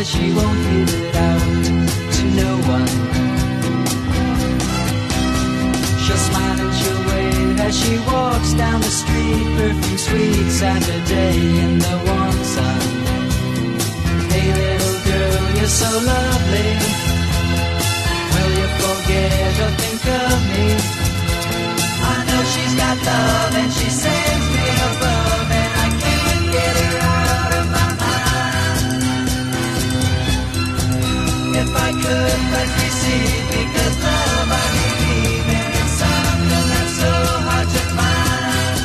she won't give it out to no one. She'll smile and she'll wave as she walks down the street, perfume sweet Saturday in the warm sun. Hey little girl, you're so lovely, will you forget or think of me? I know she's got love and she sends me above, and I can't get her out of my mind. If I could but receive, because love I believe in, it's something that's so hard to find.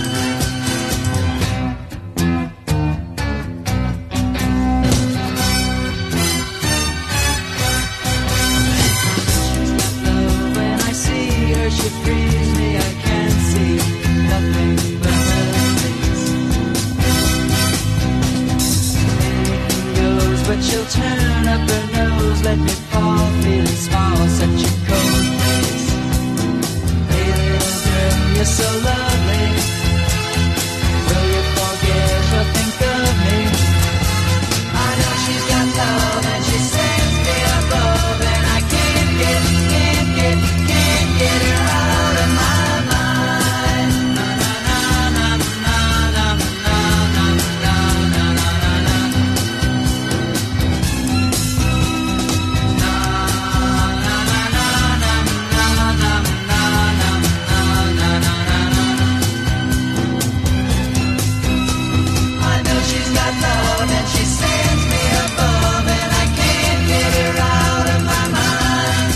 She's got love when I see her, she frees me, I can't see nothing but her face. Anything goes, but she'll turn up her nose, let me fall, feeling small, such a cold face. Hey little girl, you're so lovely, will you forget or think of me? I know she's got love and she sends me above, and I can't get her out of my mind. Na na na na na na na na na na na. I know she's got love and she sends me above, and I can't get her out of my mind.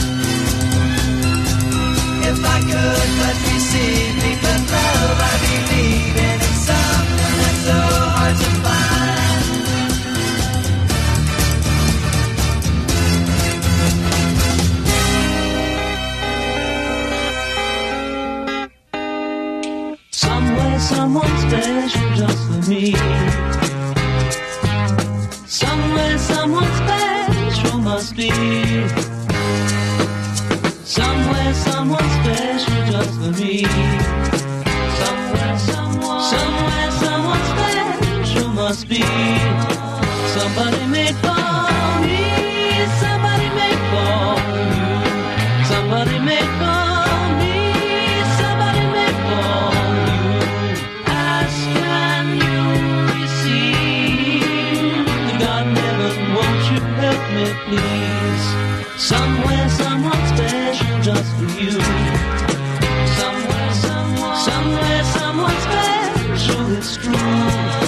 If I could but receive me, but love I believe in, it's something that's so hard to find. Somewhere, someone special just for me. Somewhere, someone special must be. Somewhere, someone special just for me. Somewhere, someone special must be. Somebody made for me. Somebody made for you. Somebody made for me. Somebody made for you. Ask and you receive. God never, won't you help me please? Somewhere, someone special just for you. Somewhere, someone special, it's true.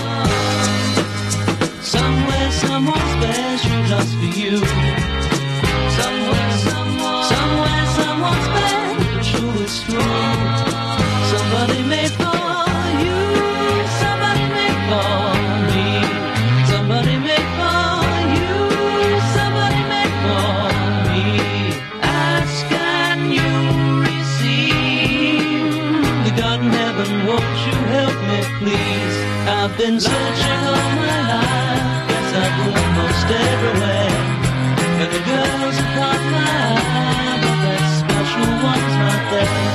Somewhere, someone special just for you. Somewhere, someone special, it's true. Somebody made for you. Somebody made for me. Somebody made for you. Somebody made for me. Ask and you receive. The God in heaven, won't you help me please? I've been searching all my life, yes I've looked most everywhere, and the girls have caught my eye, but that special one's not there.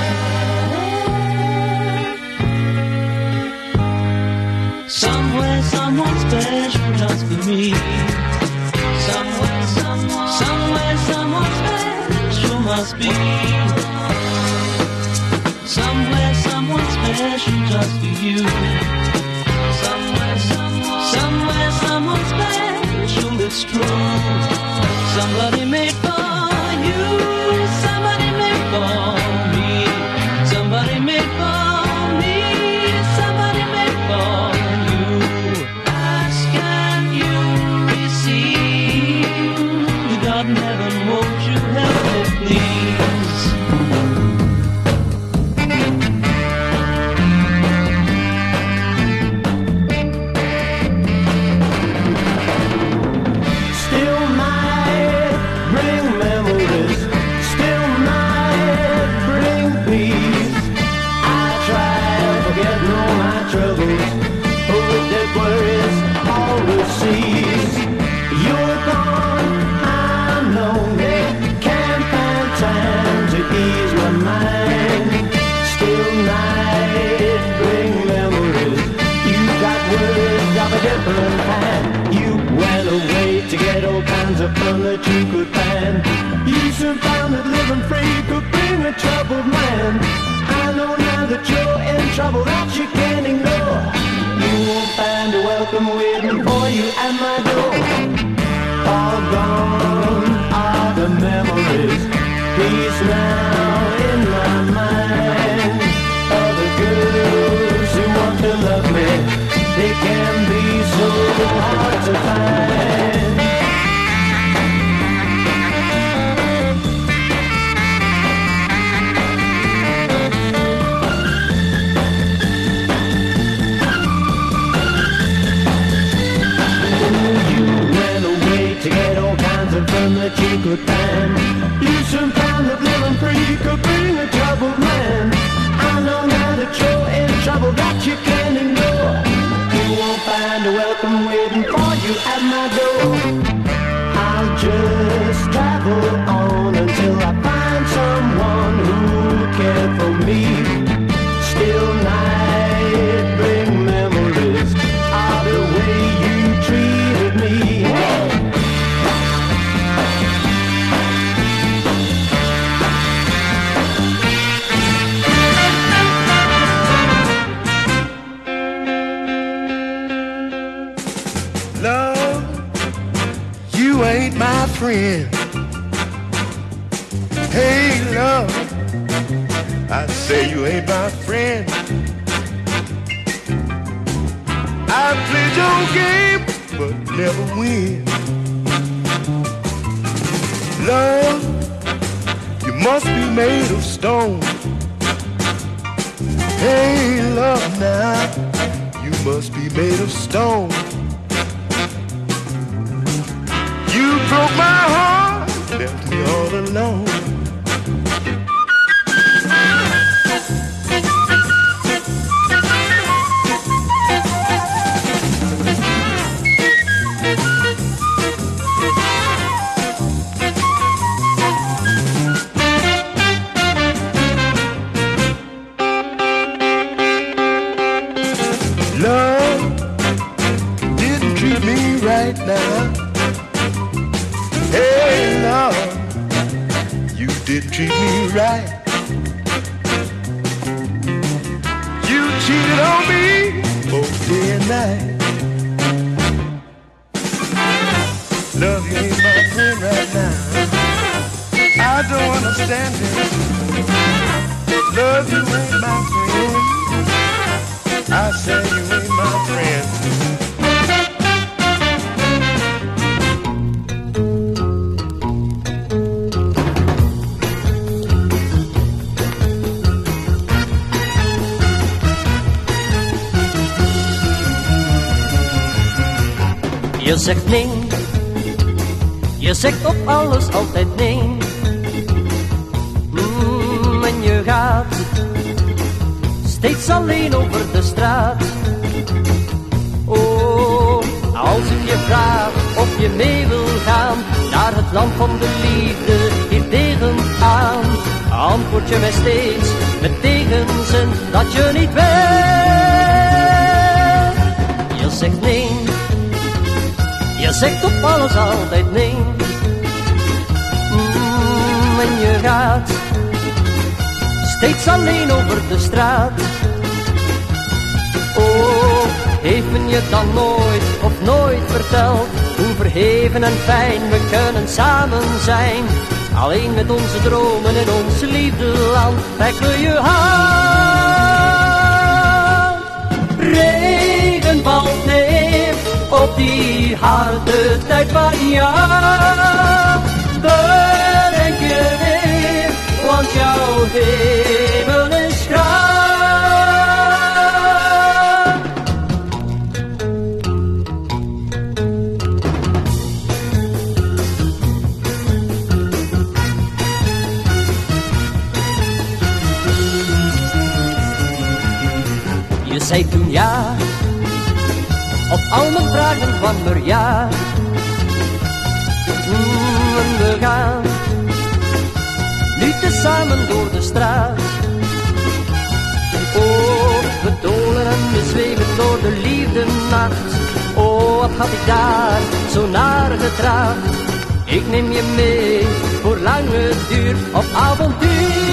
Somewhere, someone special just for me. Somewhere, someone special must be. Somewhere, someone special just for you. Somewhere, someone special, it's true. Somebody made for you. Somebody made for me. Somebody made for me. Somebody made for you. Ask and you receive. The God in heaven, won't you help me please? Still might bring kinds of fun that you could find. You soon found that living free could bring a troubled man. I know now that you're in trouble that you can't ignore. You won't find a welcome waiting for you at my door. All gone are the memories, peace now in my mind. All the girls who want to love me, they can be so hard to find. You ran away to get all kinds of fun that you could find. You soon found that living free could bring a troubled man. I know now that you're in trouble that you can't ignore. You won't find a welcome waiting for you at my door. I'll just travel on until I find someone who cares for me. Still night bring memories of the way you treated me. Hey! Love, you ain't my friend. Hey, love, I say you ain't my friend. I played your game, but never win. Love, you must be made of stone. Hey, love, now, you must be made of stone. You broke my heart, left me all alone. Love didn't treat me right now. Hey, Lord, you didn't treat me right. You cheated on me both day and night. Love, you ain't my friend right now. I don't understand it. Love, you ain't my friend. I say you ain't my friend. Je zegt nee, je zegt op alles altijd nee. En je gaat steeds alleen over de straat. Oh, als ik je vraag of je mee wil gaan naar het land van de liefde, hier tegenaan, antwoord je mij steeds met tegenzin dat je niet wilt. Je zegt nee. Je zegt op alles altijd nee. En je gaat steeds alleen over de straat. Oh, heeft men je dan nooit of nooit verteld hoe verheven en fijn we kunnen samen zijn? Alleen met onze dromen in ons liefdeland trekken we je hand. Regen valt neer op die harde tijd van jou. Bedenk je weer, want jouw hemel is grauw. Je zei toen ja op al mijn vragen van er ja. En we gaan nu tezamen door de straat. Oh, we dolen en we zweven door de liefde nacht. Oh, wat had ik daar zo naar getracht. Ik neem je mee voor lange duur op avontuur.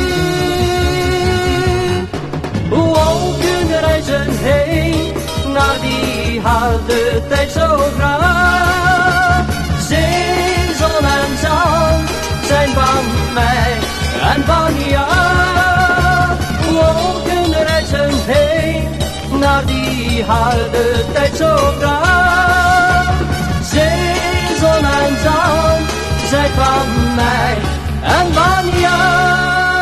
Hoe kunnen reizen heen naar die harde tijd zo graag. Zee, zon en zand zijn van mij en van jou. Hoe kunnen reizen heen naar die harde tijd zo graag. Zee, zon en zand zijn van mij en van jou.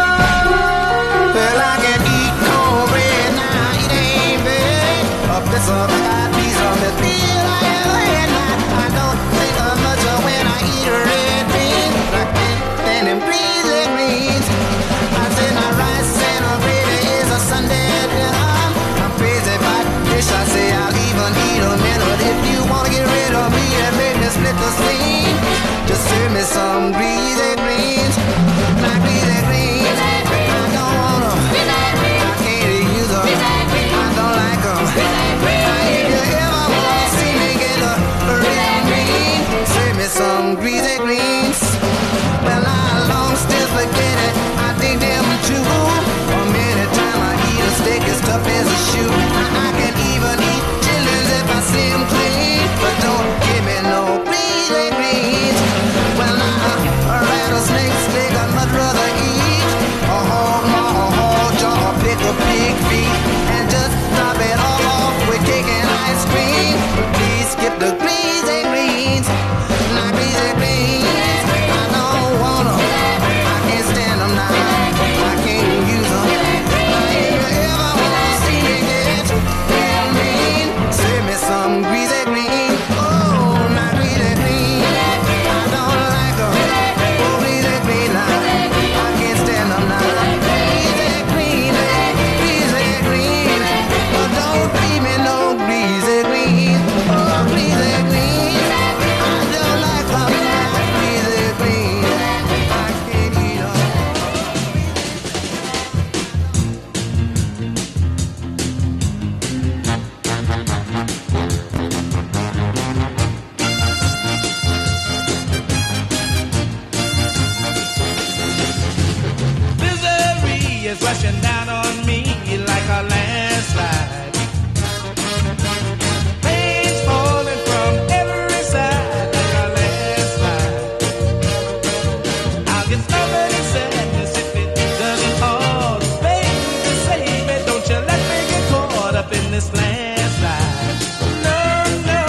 Well, I can eat cornbread now, it ain't bad. A piece of fried piece of the beer I ever had. I don't think of much of when I eat red beans. Like and them greasy greens. I said my rice and a gravy is a Sunday dinner. I'm crazy about fish, I say I'll even eat a minute. If you wanna get rid of me and make me split the steam, just serve me some greasy greens. My greasy greens. I don't want 'em. I can't use 'em. I don't like 'em. If you ever wanna see me get a real green, serve me some greasy greens. Well, I long still forget it. I think them too. Or many time I eat a steak as tough as a shoe. I can even eat chilies if I see 'em clean, but don't give me no greasy greens. Well, a rattlesnake steak I'd much rather eat. A hog maw, a hog jaw, pick a pig feet, and just top it all off with cake and ice cream. But please skip the greasy greens. Not greasy greens. I don't want 'em. I can't stand 'em now. I can't use 'em. If you ever wanna see me get real mean, save me some greasy green. Oh, not greasy green. I don't like 'em. Oh, greasy green now. I can't stand 'em now. Greasy green, greasy green. Oh, don't feed me no greasy green. Oh, greasy green. I don't like 'em. Not greasy green. I can't eat 'em. Misery is rushing down on me like a landslide. Pain's falling from every side like a landslide. I'll get stubborn and sadness if it doesn't pause. Baby, save me, don't you let me get caught up in this landslide. No, no.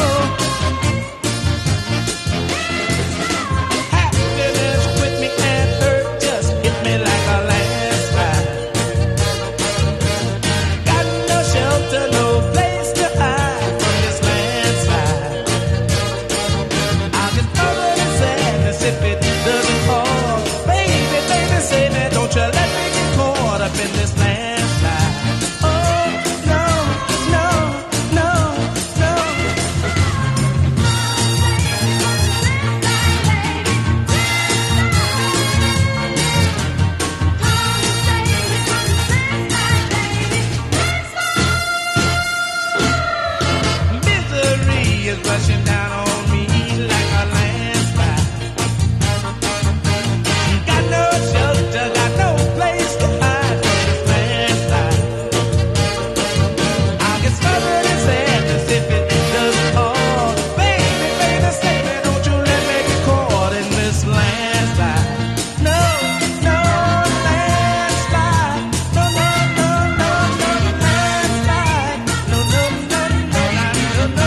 Happiness quit me and hurt just hit me like a landslide. Got no shelter, no place to hide from this landslide. I'll get covered in sadness if it doesn't fall. Baby, baby, say me, don't you let me get caught up in this landslide. Oh, no, no, no, no. Misery is rushing down on me like a landslide. Got no shelter, got no place to hide from this landslide. I'll get smothered in sadness if it doesn't fall. Baby, baby, say me, don't you let me get caught in this landslide. No, no, landslide. No, no, no, no, no, landslide. No, no, no, no, no, no, no.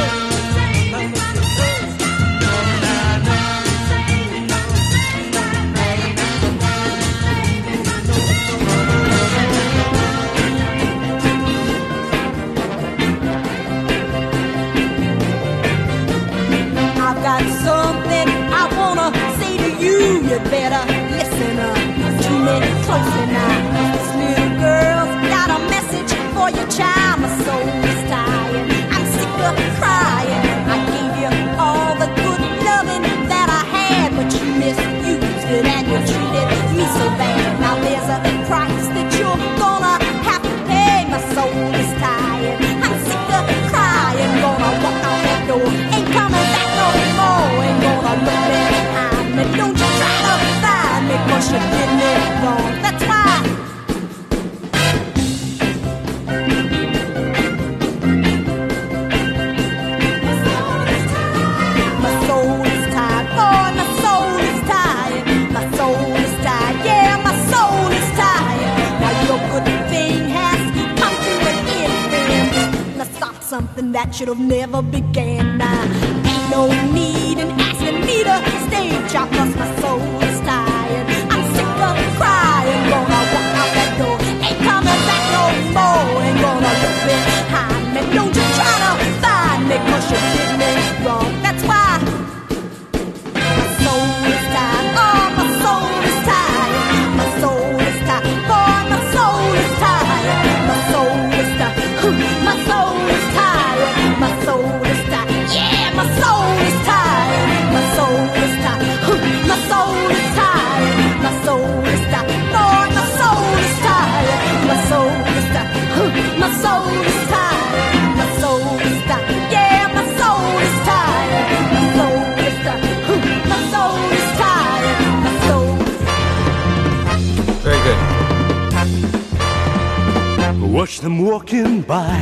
I've got something I wanna say to you. You better listen to me closely now. This little girl's got a message for your child. My soul is tired. I'm sick of crying. I gave you all the good loving that I had, but you misused it and you treated me so bad. Now there's a price that you're gonna have to pay. My soul is tired. I'm sick of crying. Gonna walk out that door, ain't coming back no more. Ain't gonna look behind me. you did me wrong. That's why. My soul is tired, boy, my soul is tired. My soul is tired, yeah, my soul is tired. Now your good thing has come to an end. Now stop something that should have never began. Now ain't no need in asking me to stay, child, 'cause my soul is tired. I'm sick of crying, gonna walk out that door, ain't coming back no more. Ain't gonna look behind me, don't you try to find me, 'cause you did me wrong. That's why my soul is tired, oh, my soul is tired. My soul is tired, boy, my soul is tired. My soul is tired, my soul is tired. My soul is tired, yeah, my soul is tired. My soul is tired, my soul is tired. My soul is tired, Lord, my soul is tired. My soul is tired, my soul is tired. My soul is tired, yeah, my soul is tired. My soul is tired, my soul is tired. My soul is Very good. Watch them walking by,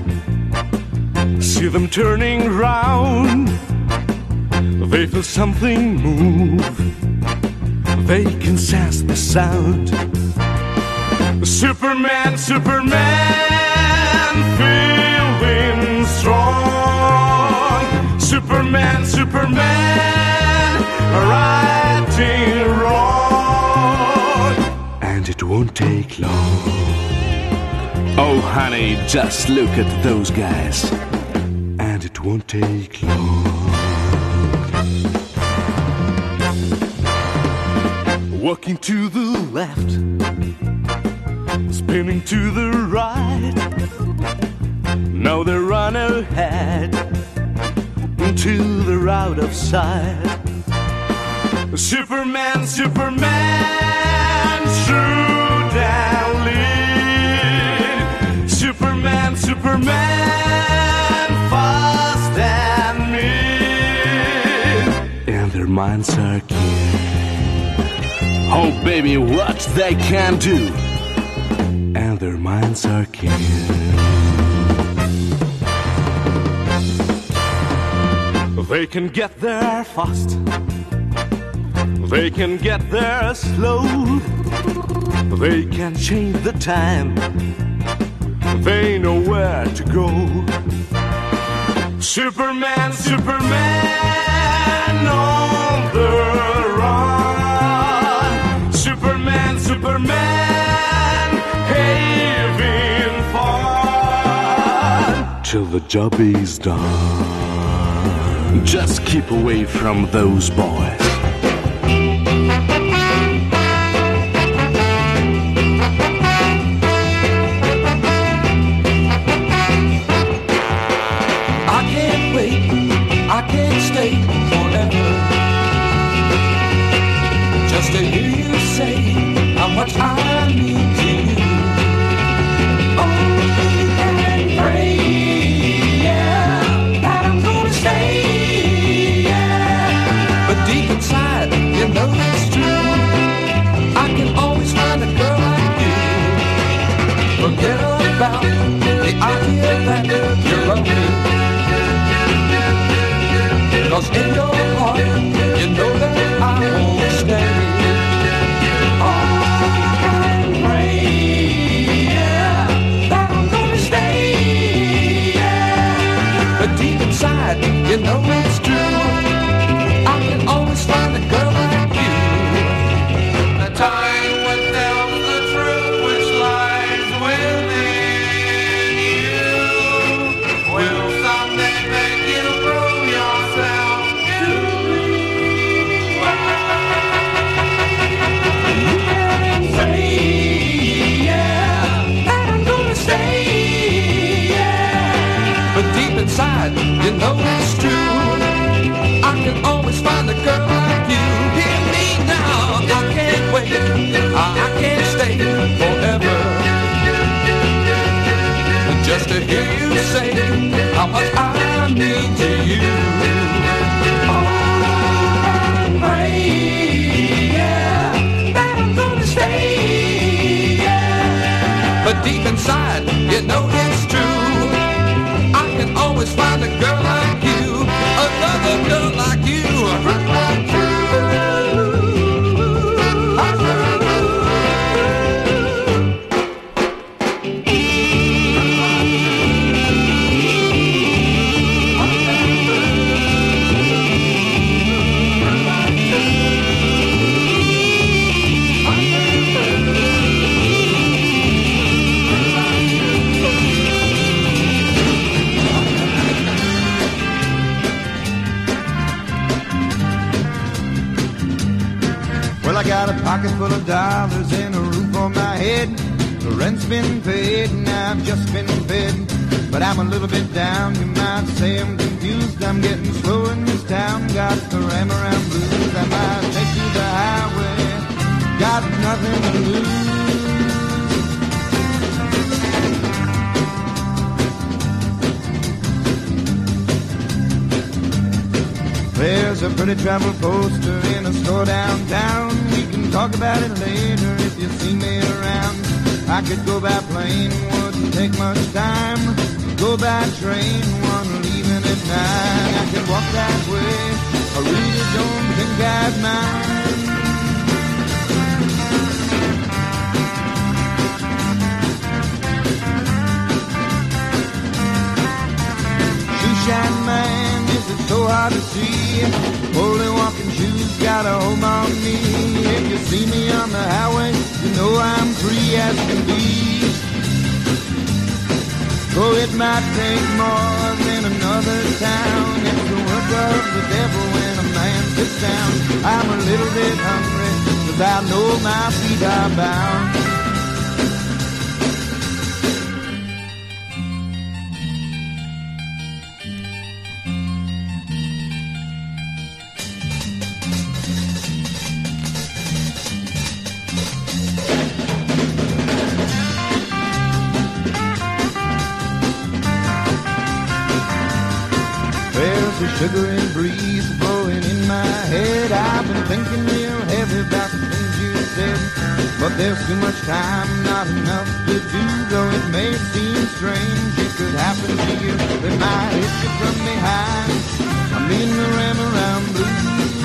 see them turning round. They feel something move, they can sense the sound. Superman, Superman, feeling strong. Superman, Superman, righting wrong. And it won't take long. Oh honey, just look at those guys. And it won't take long. Walking to the left, spinning to the right. Now they run ahead until they're out of sight. Superman, Superman, shoot and lead. Superman, Superman, fast and mean. And their minds are keen. Oh baby, what they can do. And their minds are keen. They can get there fast, they can get there slow. They can change the time, they know where to go. Superman, Superman, on the run. Superman, Superman, having fun till the job is done. Just keep away from those boys. I can't wait, I can't stay forever. Just to hear you say how much I mean to you. Oh, and pray, yeah, that I'm gonna stay, yeah. But deep inside, you know it's true. I can always find a girl like you. Forget about the idea that you're lonely. 'Cause in your heart, you know that I won't stay. Oh, and pray, yeah, that I'm gonna stay, yeah. But deep inside, you know it's true. I can always find a girl like you. The time will tell the truth which lies within you. Will someday make you prove yourself to me. I got a pocket full of dollars and a roof on my head. The rent's been paid and I've just been fed. But I'm a little bit down, you might say I'm confused. I'm getting slow in this town, got the ram around blues. I might take to the highway, got nothing to lose. There's a pretty travel poster in a store downtown. We can talk about it later if you see me around. I could go by plane, wouldn't take much time. Go by train, one leaving at 9. I could walk that way, I really don't think I'd mind. Shoeshine man, is it so hard to see? Holy walking shoes got a hold on me. If you see me on the highway, you know I'm free as can be. Oh, it might take more than another town. It's the work of the devil when a man sits down. I'm a little bit hungry, 'cause I know my feet are bound. The sugary breeze blowing in my head. I've been thinking real heavy about the things you said. But there's too much time, not enough to do. Though it may seem strange, it could happen to you. They might hit you from behind. I'm in the ram around blues.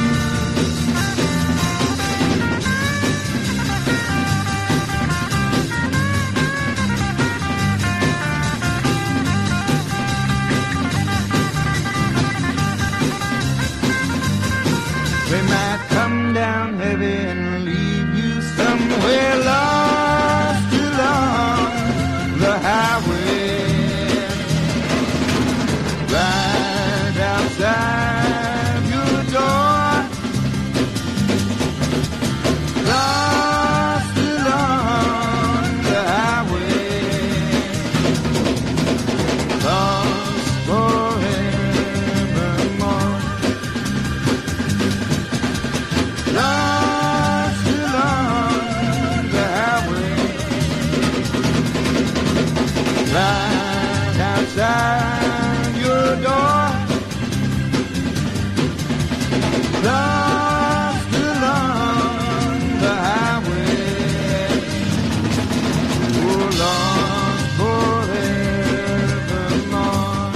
They might come down heavy and leave you somewhere lost along the highway. Right outside your door, lost along the highway, lost forevermore. Lost along the highway, right outside your door. Lost along the highway, oh, lost forevermore.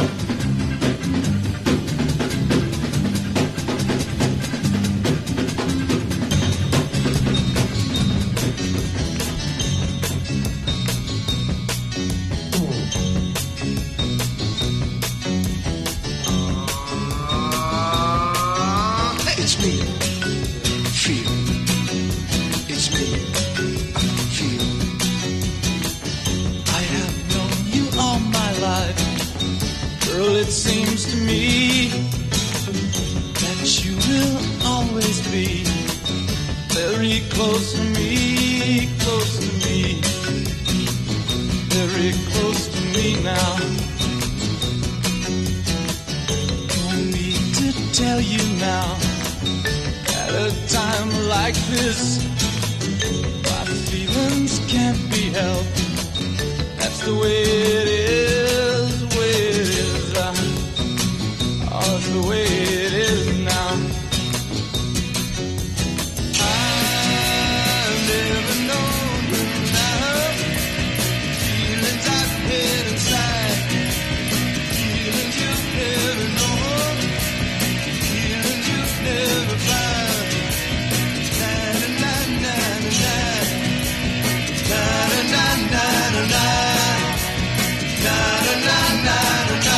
It's me, feel. It's me, feel. I have known you all my life. Girl, it seems to me that you will always be very close to me, very close to me now. Don't need to tell you now, at a time like this, my feelings can't be helped. That's the way it is, the way it is. Oh, it's the way it is now. I've never known enough feelings I've had inside, feelings you've never known, feelings you've never found. Na na na na na na na na na na na na na na.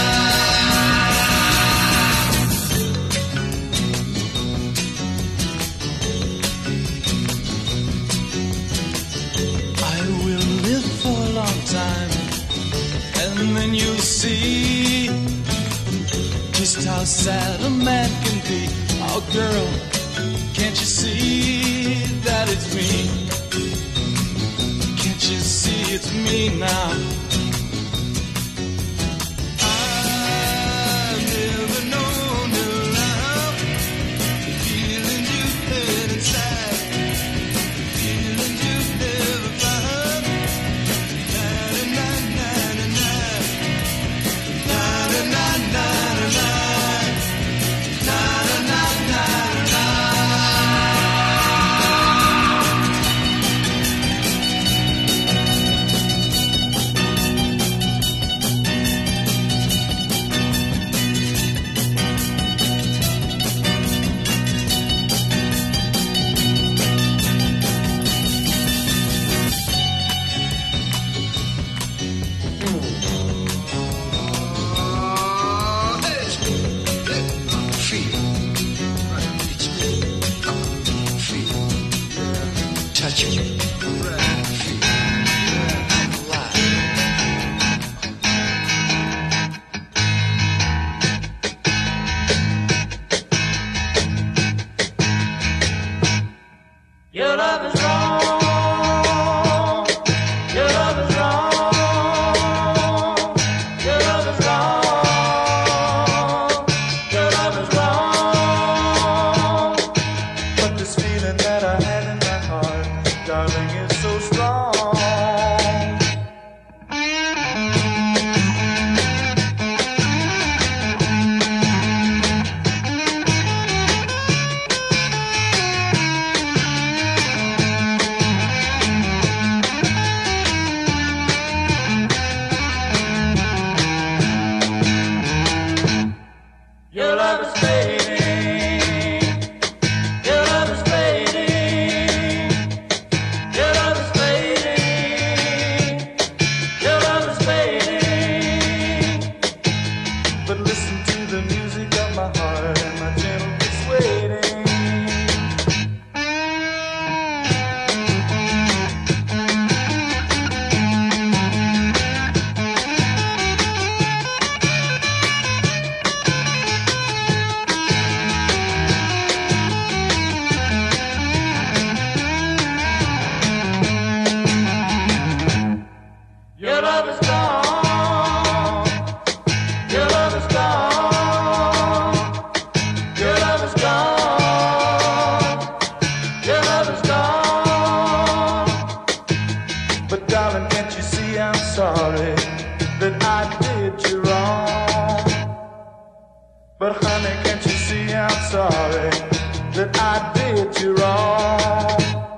I will live for a long time, and then you'll see just how sad a man can be. Oh, girl, can't you see? it's me. Can't you see it's me now? I've never known your love, the feeling you felt inside, the feeling you never found. Na na na na na na na na na na na na na na. Touch me. Your love is wrong. Your love is wrong. Your love is wrong. Your love is wrong. But this feeling that I had in my heart, darling, is so strong. Your love is fading. Your love is fading. Your love is fading. Your love is fading. But listen to the music of my heart and my gentle kiss waiting. Your love is gone. Your love is gone. Your love is gone. Your love is gone. But darling, can't you see I'm sorry that I did you wrong? But honey, can't you see I'm sorry that I did you wrong?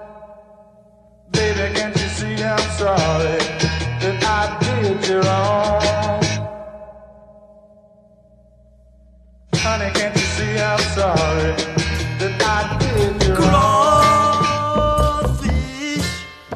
Baby, can't you see I'm sorry that I did you wrong? Honey, can't you see I'm sorry that I did you wrong? Crawfish.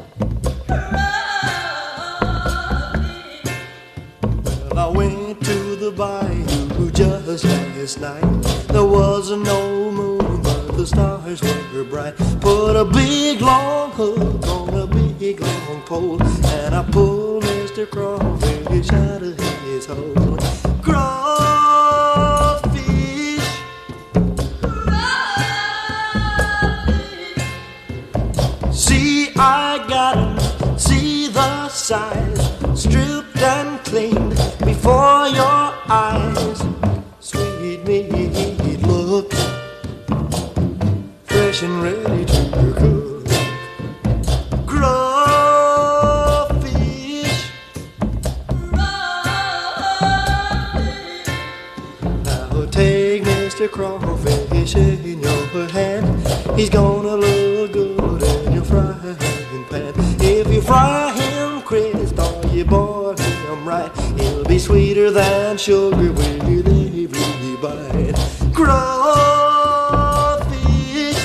Well, I went to the bayou just last night. There was no moon, but the stars were bright. Put a big long hook on a big long pole, and I pulled Mr. Crawfish out of his hole. Crawfish. See, I got 'em, see the size, stripped and cleaned before your eyes. Sweet meat, look, fresh and ready to cook. Crawfish. Now take Mr. Crawfish in your hand. He's gonna look good in your frying pan. If you fry him crisp or you boil him right, he'll be sweeter than sugar with every bite. Crawfish.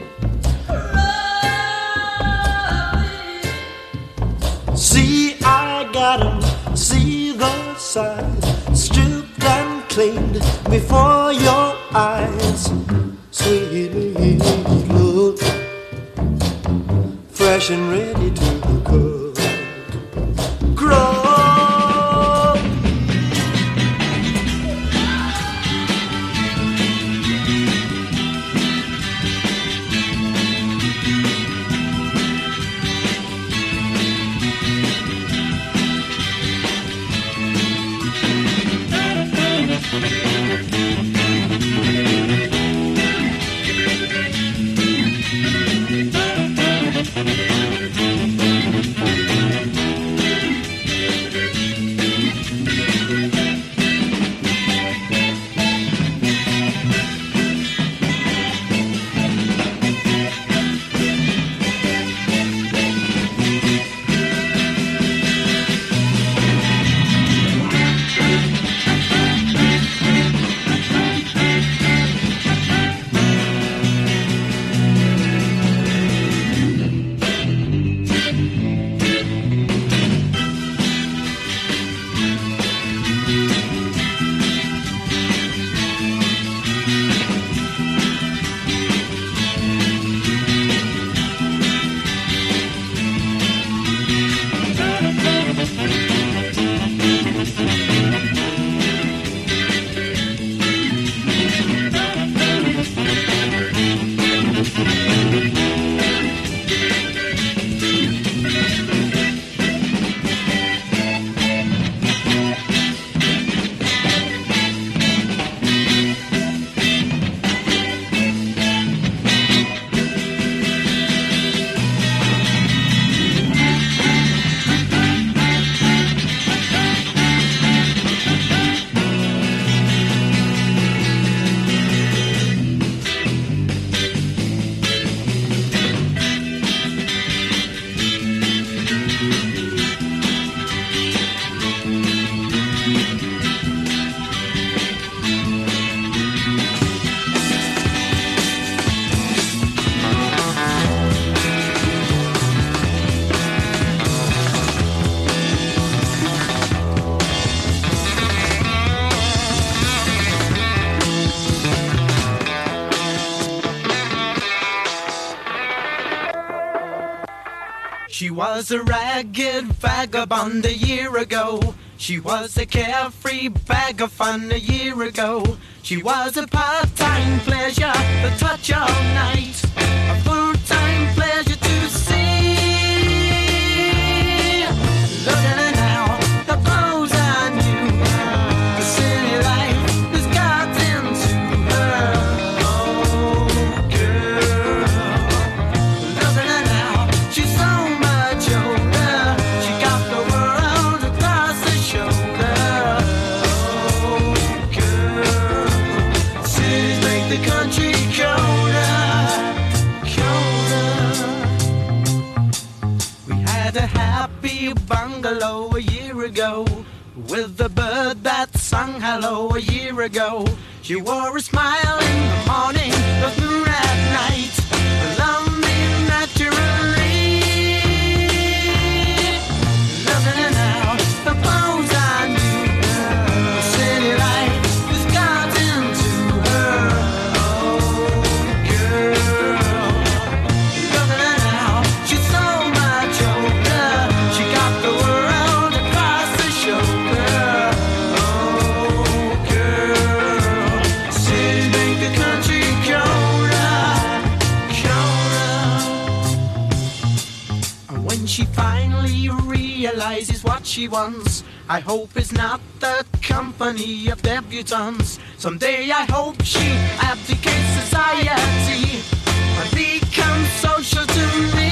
See, I got 'em, see the size, stripped and cleaned before your eyes. Sweet look, fresh and ready to cook. She was a ragged vagabond a year ago. She was a carefree bag of fun a year ago. She was a part-time pleasure, the touch all night, a full-time pleasure to see. Look at her now, the clothes on you, the city life has got into her. Oh, girl, look at her now, she's so much older. She got the world across her shoulder. Oh, girl, cities make the country colder, colder. We had a happy bungalow a year ago, with the bird that sung hello a year ago. She wore a smile in the morning, the moon at night, loved me naturally. Look at her now, the clothes on you, the city life has got into her. Oh, girl, look at her now, she's so much older. She got the world across her shoulder. Oh, girl, cities make the country colder, colder. And when she finally realizes what she wants, I hope it's not the company of debutantes. Someday I hope she abdicates society and becomes social to me.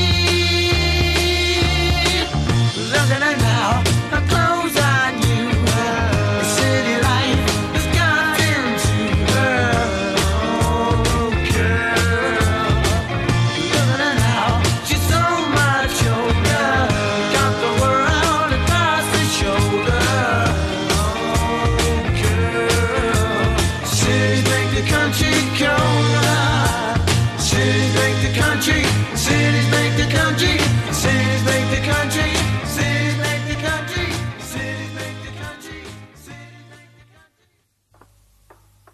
Look at her now, her clothes on you, the city life has got into her. Oh, girl, look at her now, she's so much older. Got the world across her shoulder. Oh, girl, cities make the country colder. Cities make the country, cities make the country, cities make the country, cities make the country, cities make the country, cities make the country.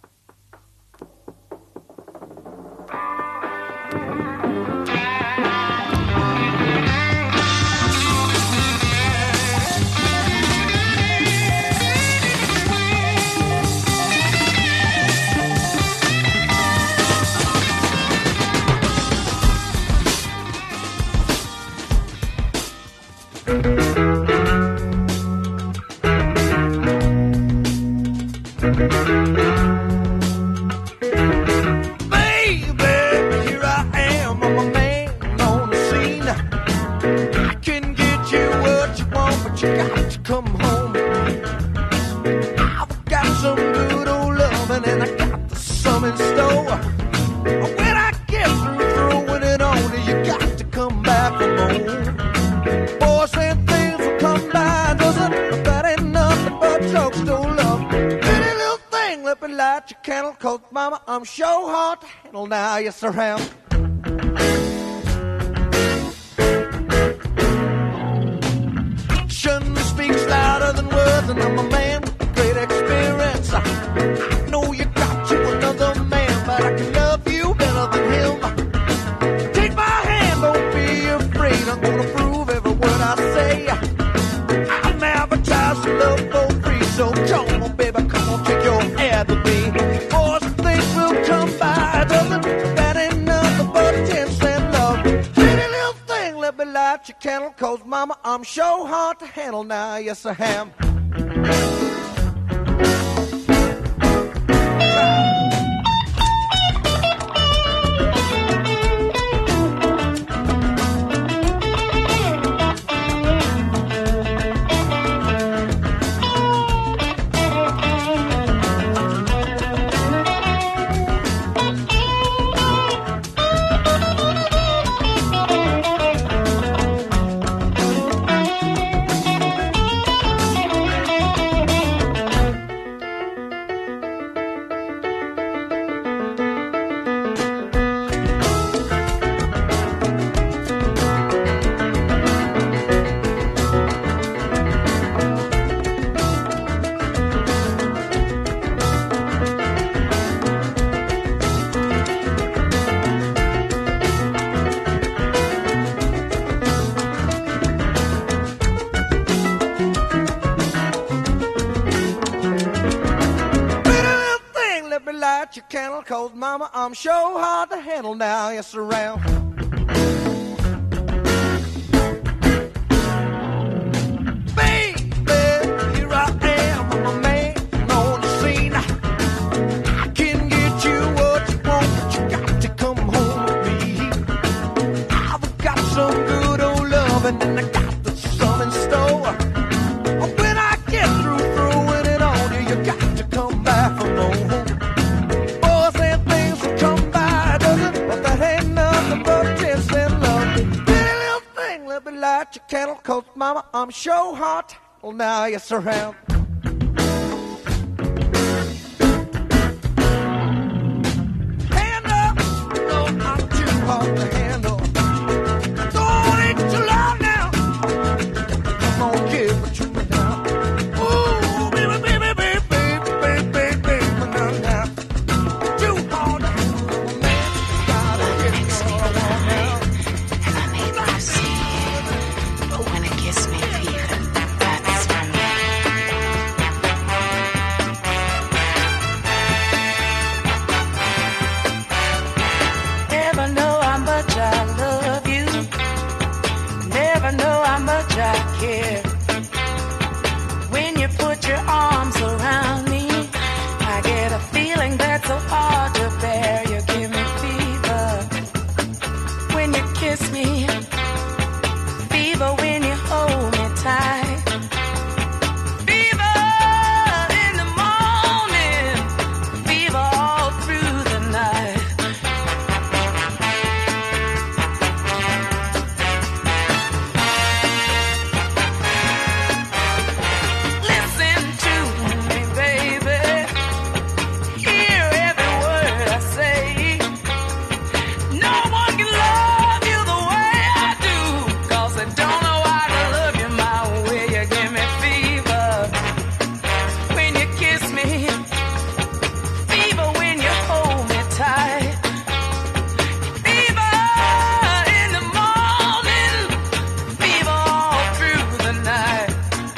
Baby, here I am, I'm a man on the scene. I can get you what you want, but you got to come home with me. I've got some good old loving and I got some in store. When I get through throwing it on you, you got to come back home. Boys and things will come by, doesn't that ain't nothing but drugstore love. Pretty little thing, let me light your candle, 'cause mama, I'm sure hard to handle now, yes I am. Action speaks louder than words, and I'm a man with great experience. I know you got you another man, but I can love you better than him. Take my hand, don't be afraid, I'm gonna prove every word I say. I'm advertising love for free, so come on baby, come on, take your hand with me. Boys and things will come by, doesn't that ain't nothing but 10-cent love. Pretty little thing, let me light your candle, 'cause mama, I'm sure hard to handle now, yes I am. 'cause mama, I'm sure hard to handle now. Yes, around. Baby, here I am, I'm a man on the scene. I can get you what you want, but you got to come home with me. I've got some good old love, and then I got some in store. When I get through throwing it on you, you got to come back for more. Boys and things will come by, doesn't it? But that ain't nothing but just and love. Pretty little thing, let me light your candle, 'cause mama, I'm sure hot. Well, now you're surrounded. Hand up, no, I'm too hard to handle. Don't ain't too loud now. Come on, kid, but you me down. Ooh, baby, baby, baby, baby, baby, baby, baby, now, now. Too hard to handle, man. Gotta get all I want now. And I made you see when it gives me fever. That's for me. Never know how much I love you. Never know how much I care. When you put your arms around me, I get a feeling that's so hard to bear. You give me fever when you kiss me, fever when you hold me tight, fever in the morning, fever all through the night. Listen to me, baby. Hear every word I say. No one can love you the way I do, 'cause I don't know how to love you my way. You give me fever when you kiss me, fever when you hold me tight, fever in the morning, fever all through the night.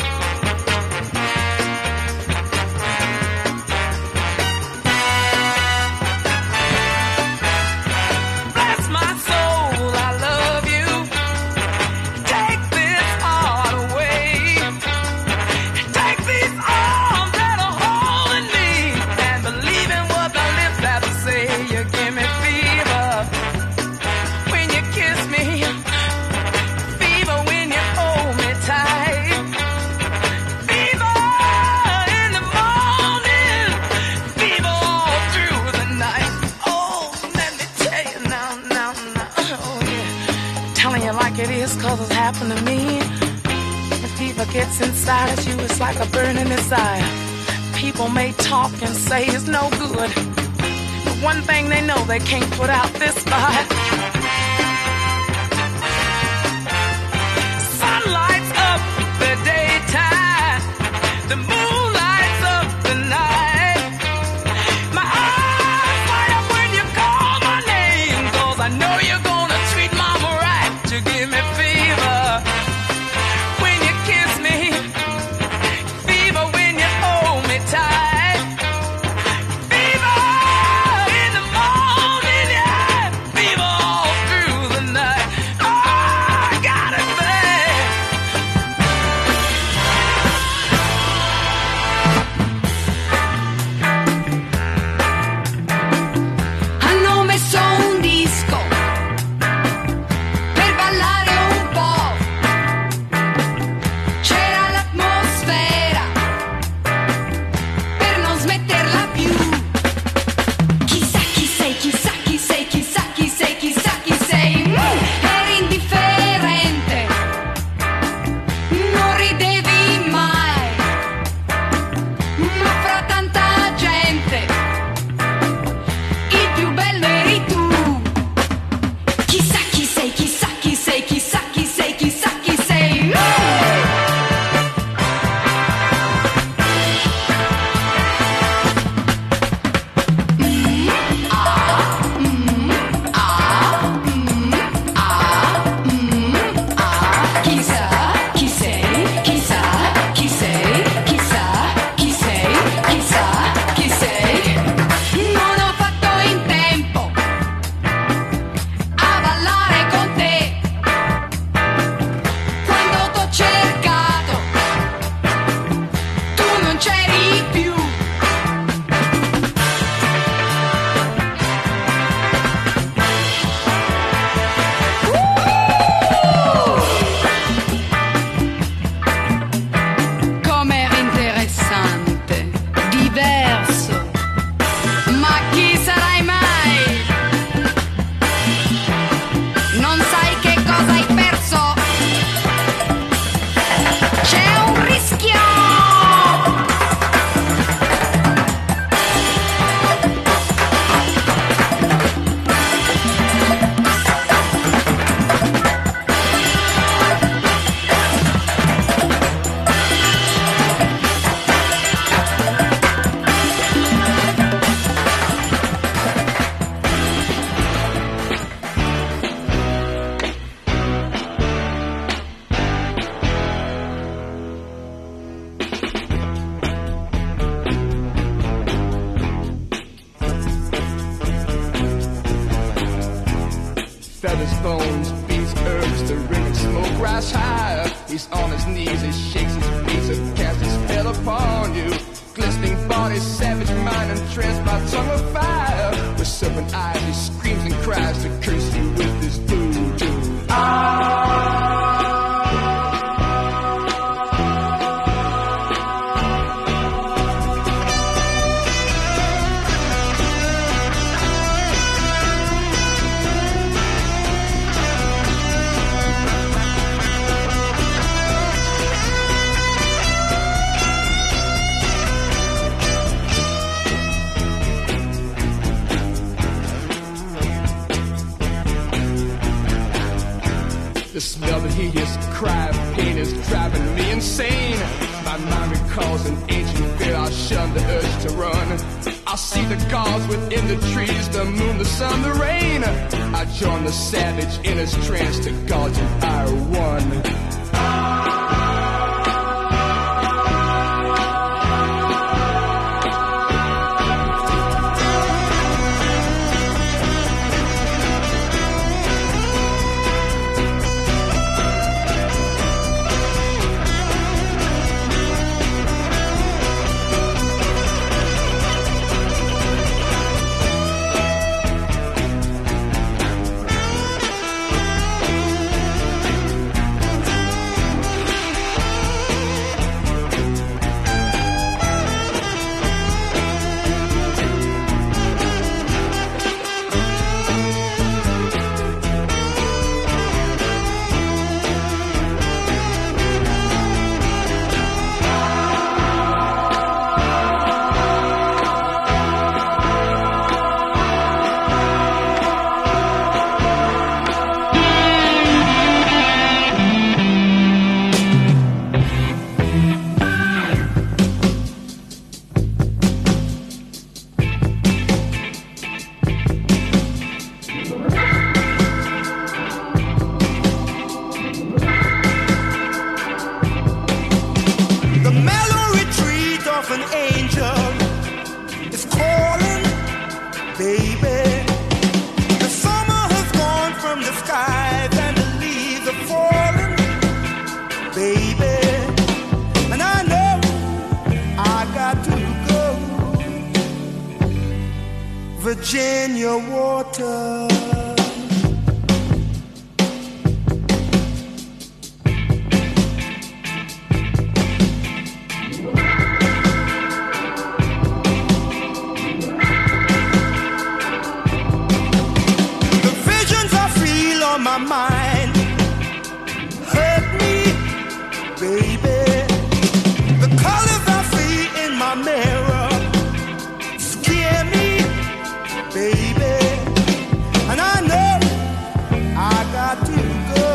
Bless my soul, I love you. Take this heart away. Take these arms that are holding me, and believe in what the lips have to say. You give me fever when you kiss me, fever when you hold me tight, fever in the morning, fever all through the night. Oh, let me tell you now, oh yeah. Telling you like it is, 'cause it's happened to me. If fever gets inside of you, it's like a burning desire. People may talk and say it's no good, but one thing they know, they can't put out this fire. Sun lights up the daytime, the moon lights up the night. My eyes light up when you call my name, 'cause I know you're gonna treat mama right. You give me fever when you kiss me, fever when you hold me tight, fever in the morning, yeah, fever all through the night. Oh, I got it bad. Hanno messo un disco per ballare un feathers, bones, beats, herbs, the ring and smoke rise higher. He's on his knees, he shakes his feet to cast his spell upon you. Glistening body, savage mind, entranced by tongue of fire. With serpent eyes, he screams and cries to curse you with his voodoo. The smell that he hears, cry of pain is driving me insane. My mind recalls an ancient fear, I'll shun the urge to run. I'll see the gods within the trees, the moon, the sun, the rain. I join the savage in his trance to God and I are one. Virginia water. The visions I feel on my mind hurt me, baby. The colors I see in my mirror scare me, baby, and I know I got to go.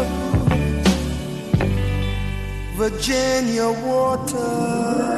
Virginia water.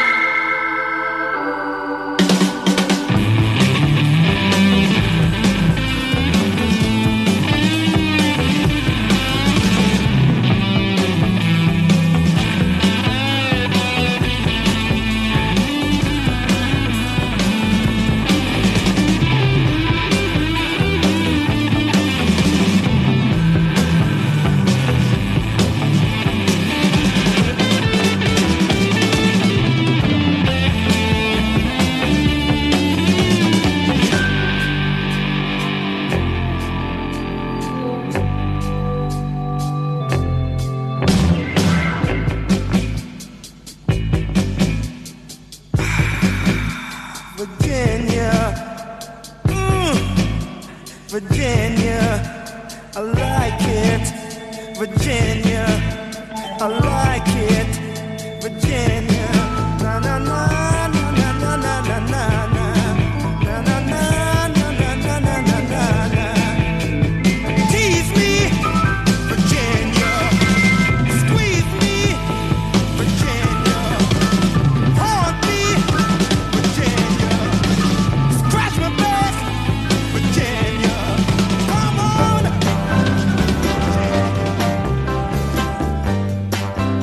Virginia, I like it. Virginia, I like it. Virginia, na na na na na na na na na na na na na na na. Tease me, Virginia. Squeeze me, Virginia. Haunt me, Virginia. Scratch my back, Virginia. Come on.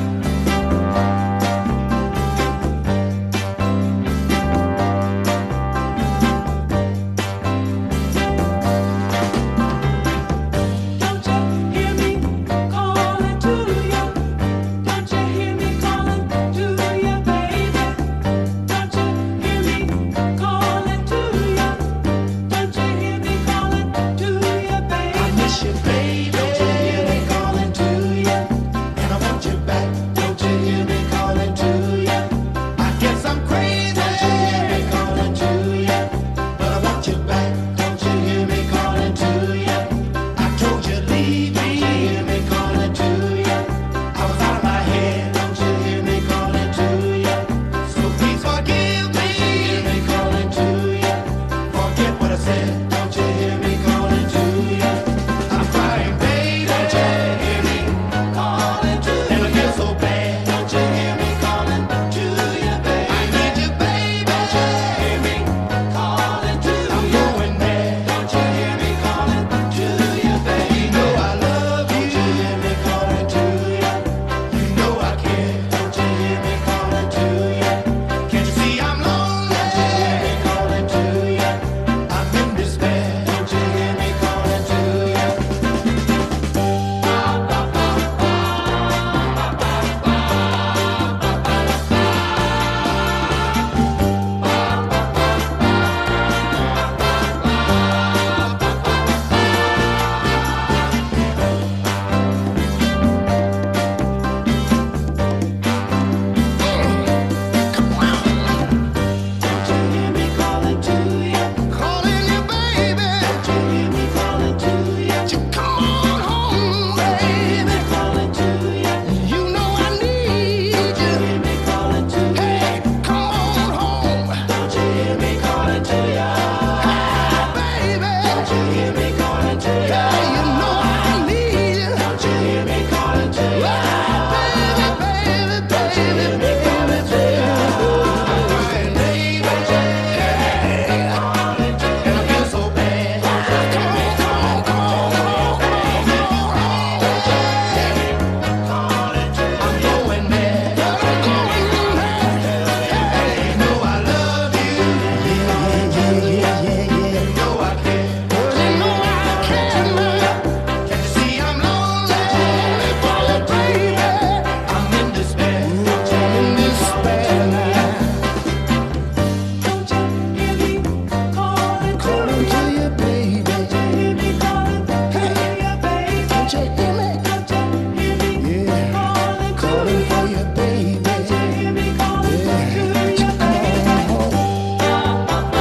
baby. Don't you hear me calling to you? And I want you back. Don't you hear me calling to you? I guess I'm crazy. Don't you hear me calling to you? But I want you back. Don't you hear me calling to you? I told you leave me. Don't you hear me calling to you? I was out of my head. Don't you hear me calling to you? So please forgive me. Don't you hear me calling to you? Forget what I said. Don't you hear me calling to you? I'm crying, baby. Don't you hear me calling to you? And I feel so bad. Don't you hear me calling to you, baby? I need you, baby. Don't you hear me calling to you? I'm going mad. Don't you hear me calling to you, baby? You know I love you. Don't you hear me calling to you? You know I care. Don't you hear me calling to you? Can't you see I'm lonely? Don't you hear me calling to you? I'm in despair. Don't you hear me calling to you? Don't you hear me calling to you? Calling you, baby. Don't you hear me calling to you? You come on home, baby. Calling to you. You know I need you. Don't you hear me calling to you? Hey, come on home. Don't you hear me calling to you? Hey, baby. Don't you hear me calling to you? Hey, you know I need you. Don't you hear me calling to you? Baby, baby, baby, don't you hear me calling to you? Crying, baby. Hey, and I feel so bad. Come on, come on, come on, come on, come on, I'm going mad. I'm going mad. Hey, you know I love you. Yeah. You know I care. You know I care, man. Can't you see I'm lonely for you, baby? I'm in despair. I'm in despair now. Don't you hear me calling to you, baby? Don't you hear me calling to you, baby? Don't you hear me? Don't you hear me calling for you, baby? Don't you hear me calling to you, baby?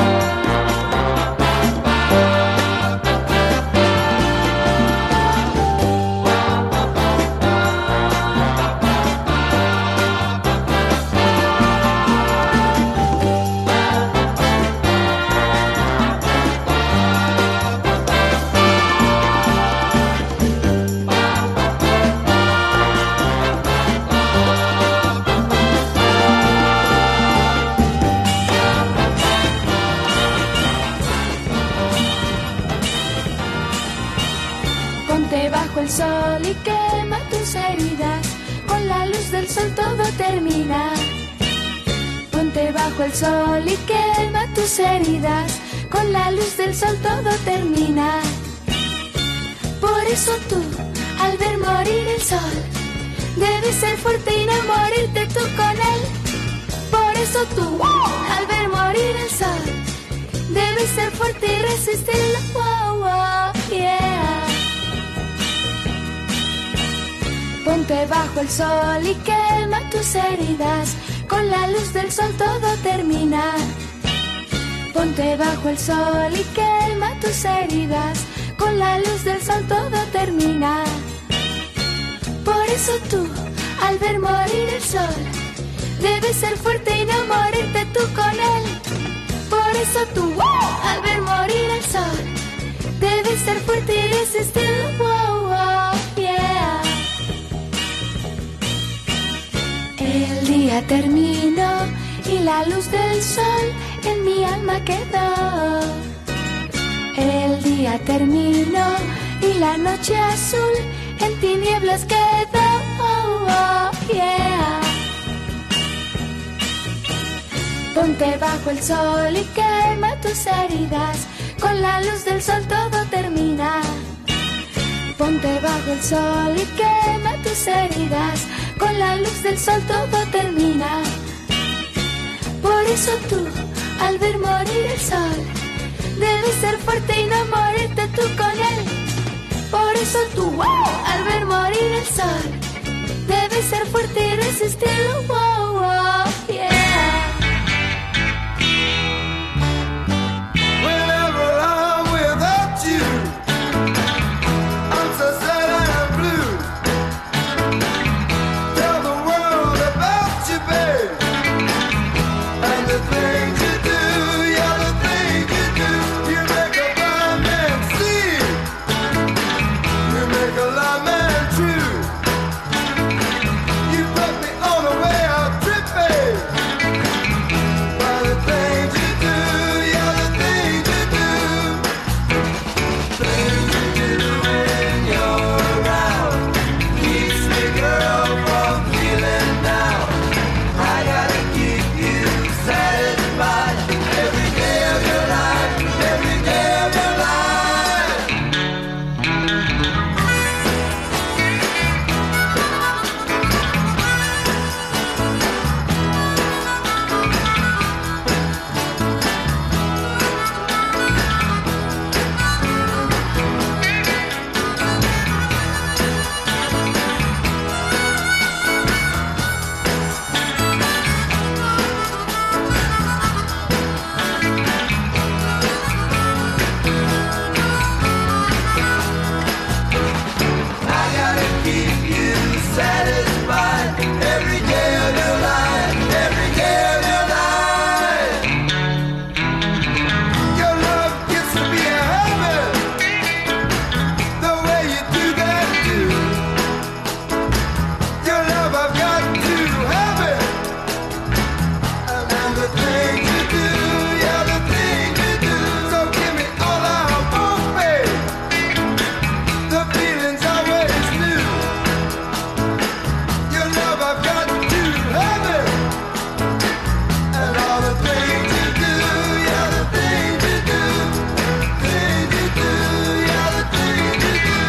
Ponte bajo el sol y quema tus heridas. Con la luz del sol todo termina. Ponte bajo el sol y quema tus heridas. Con la luz del sol todo termina. Por eso tú, al ver morir el sol, debes ser fuerte y no morirte tú con él. Por eso tú, al ver morir el sol, debes ser fuerte y resistirlo. Wow, wow, yeah. Ponte bajo el sol y quema tus heridas. Con la luz del sol todo termina. Ponte bajo el sol y quema tus heridas. Con la luz del sol todo termina. Por eso tú, al ver morir el sol, debes ser fuerte y no morirte tú con él. Por eso tú, al ver morir el sol, debes ser fuerte y resistirlo. Wow, wow, yeah. El día terminó y la luz del sol en mi alma quedó. El día terminó y la noche azul en tinieblas quedó. Oh, oh, yeah. Ponte bajo el sol y quema tus heridas. Con la luz del sol todo termina. Ponte bajo el sol y quema tus heridas. Con la luz del sol todo termina. Por eso tú, al ver morir el sol, debes ser fuerte y no morirte tú con él. Por Por eso tú, wow, al ver morir el sol, debes ser fuerte y resistirlo, wow, wow, yeah. Whenever I'm without you, I'm so sad and blue. Tell the world about you, babe, and the things you do, yeah, the things you do. You make a blind man see, you make a blind man true. You put me on a way out trip, babe, by the things you do, yeah, the things you do. Things you do when you're around keeps me, girl, from feeling down. I gotta keep you satisfied every day of your life, every day of your life. I gotta keep you satisfied every day of your life, every day of your life. Your love gets to be a habit, the way you do that too. Your love, I've got to have it, and the things you do, yeah, the things you do. So give me all I want, babe. The feeling's always new. Your love, I've got to have it, and all the things you do, yeah, the things you do, things you do, yeah, the things you do.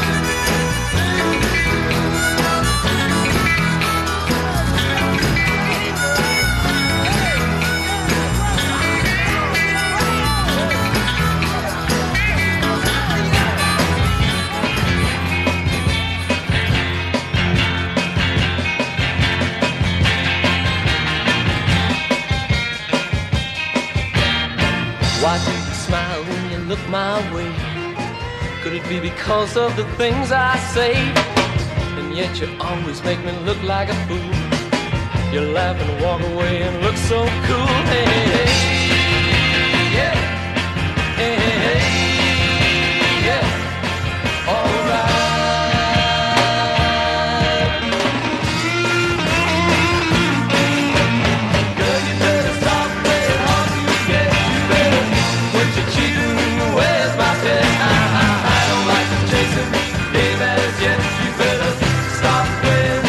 Why do you smile when you look my way? Could it be because of the things I say? And yet you always make me look like a fool. You laugh and walk away and look so cool. Hey, hey, hey, yeah. Hey, hey, hey, yeah. All right. Girl, you better stop playing hard to get. You better put your cheating. Where's my pet? I don't like to chase him. Game as yet. You better stop playing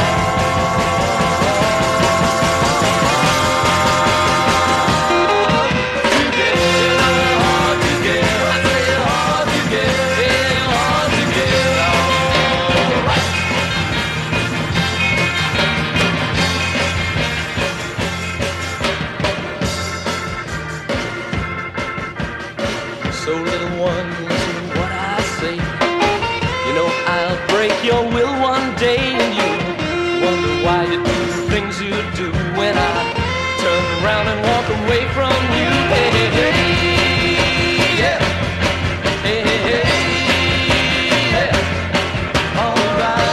So little one, listen to what I say. You know I'll break your will one day, and you wonder why you do the things you do when I turn around and walk away from you. Hey, hey, hey, yeah. Hey, hey, hey, yeah. All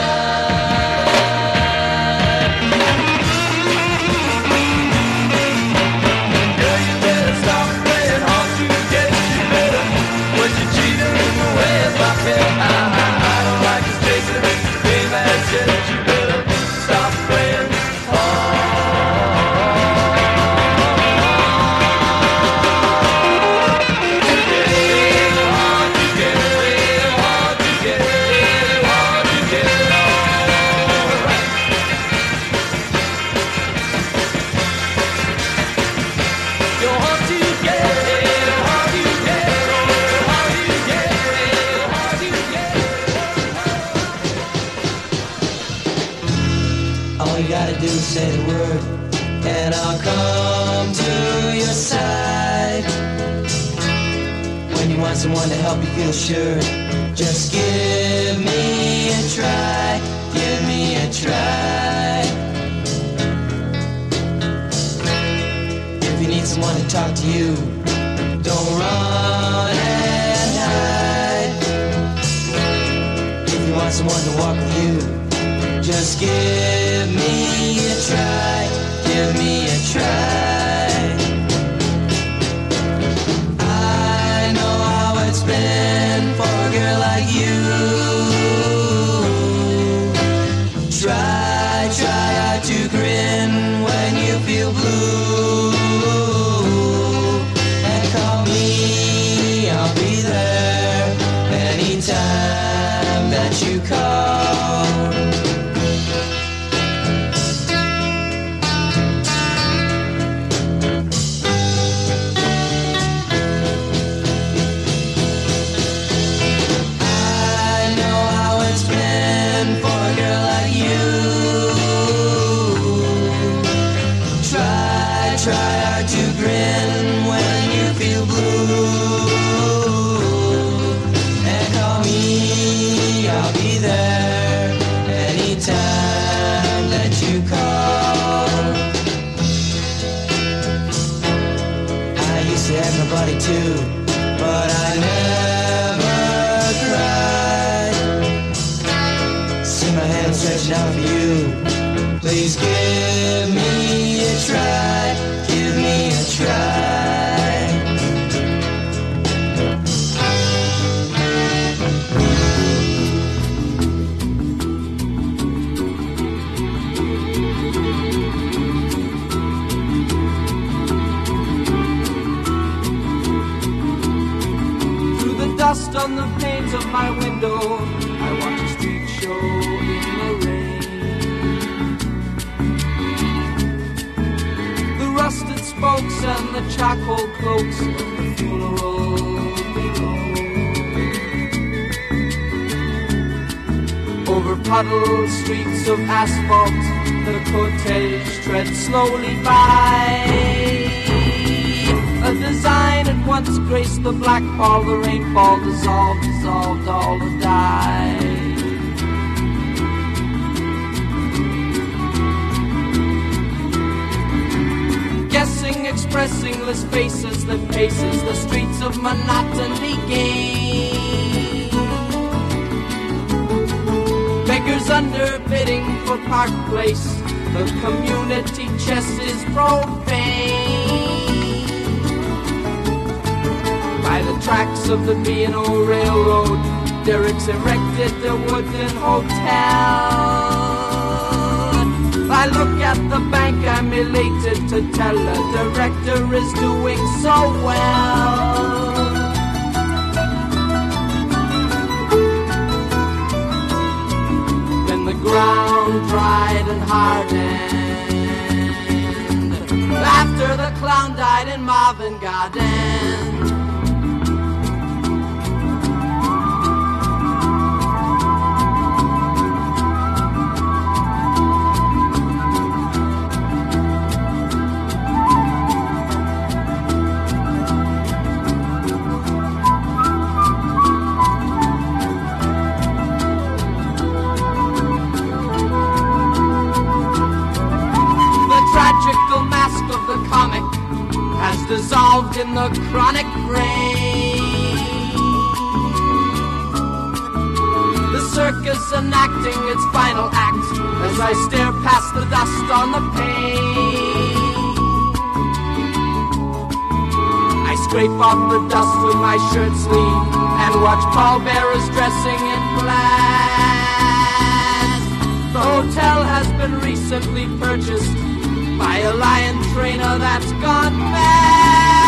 right. Girl, you better stop playing hard to get. You better put your cheating. Where's my pen? I don't like this chasing. Game as yet. You better stop playing All you gotta do is say the word, and I'll come to your side. When you want someone to help you feel sure, Just give me a try, give me a try. If you need someone to talk to you, don't run and hide. If you want someone to walk with you, just give me a try, give me a try. I know how it's been for a girl like you. Try, try hard to grin when you feel blue. And call me, I'll be there anytime that you call. Try hard to grin when you feel blue. And call me, I'll be there anytime that you call. I used to have nobody too, but I never cried. See my hand stretching out for you. Please give me a try, give me a try. Through the dust on the panes of my window, I watch a street show in the rain. Rusted spokes and the charcoal cloaks of the funeral below. Over puddled streets of asphalt, the cortege treads slowly by. A design had once graced the black ball, the rainfall dissolved, dissolved all to die. Guessing, expressingless faces that paces the streets of monotony gain. Beggars underbidding for Park Place, the community chest is profane. By the tracks of the B&O Railroad, derricks erected their wooden hotel. I look at the bank, I'm elated to tell the director is doing so well. Then the ground dried and hardened after the clown died in Marvin Garden. Tragical mask of the comic has dissolved in the chronic rain. The circus enacting its final act as I stare past the dust on the pane. I scrape off the dust with my shirt sleeve and watch pallbearers dressing in black. The hotel has been recently purchased by a lion trainer that's gone mad.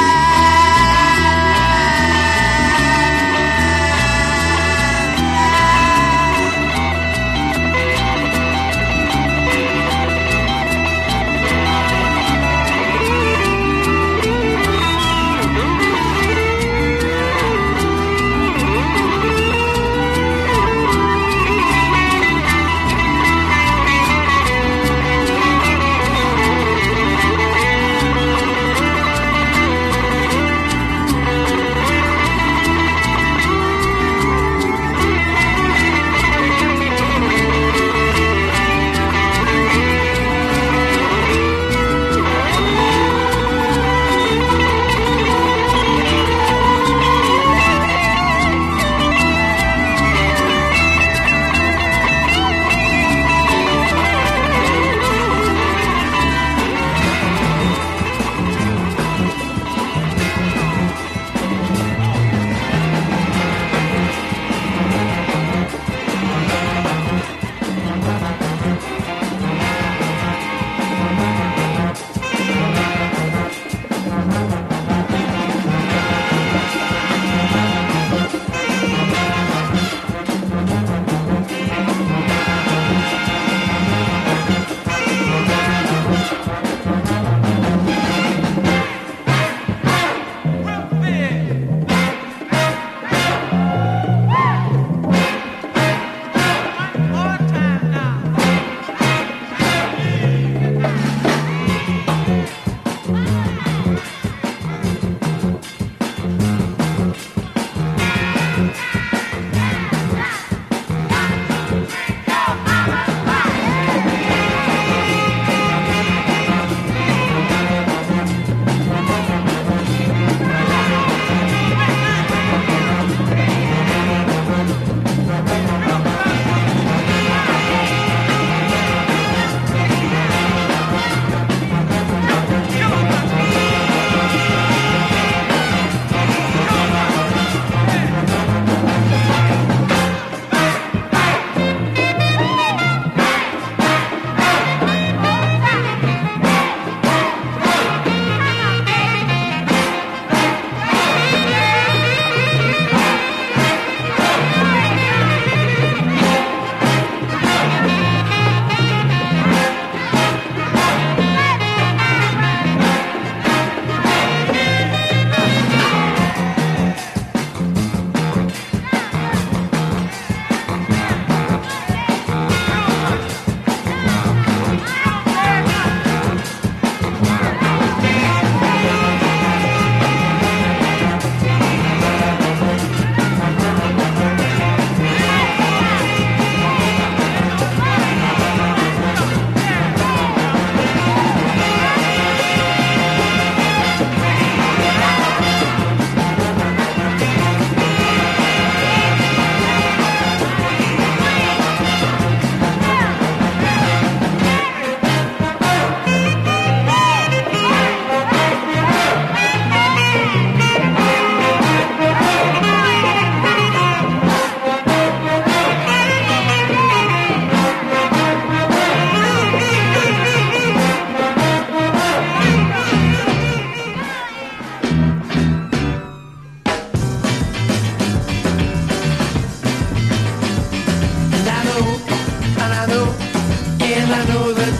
that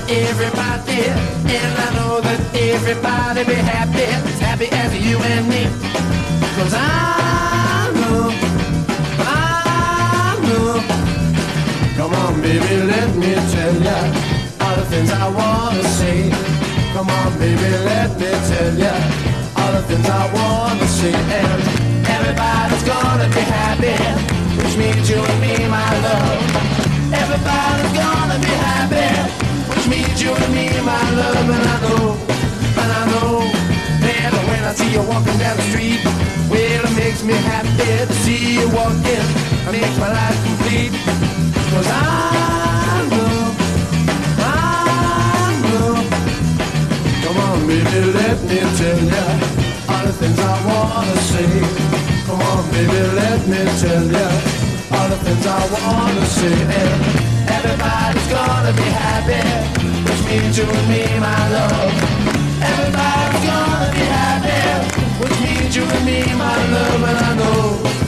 everybody be happy, as happy as you and me. 'Cause I know. Come on, baby, let me tell ya all the things I wanna say. Come on, baby, let me tell ya all the things I wanna say. And everybody's gonna be happy, which means you and me, my love. Everybody's gonna be happy, which means you and me, my love. And I know, man, when I see you walking down the street, well, it makes me happy to see you walking. It makes my life complete. 'Cause I know. Come on, baby, let me tell ya all the things I wanna say. Come on, baby, let me tell ya all the things I wanna say. And everybody's gonna be happy, which means you and me, my love. Everybody's gonna be happy, which means you and me, my love. And I know,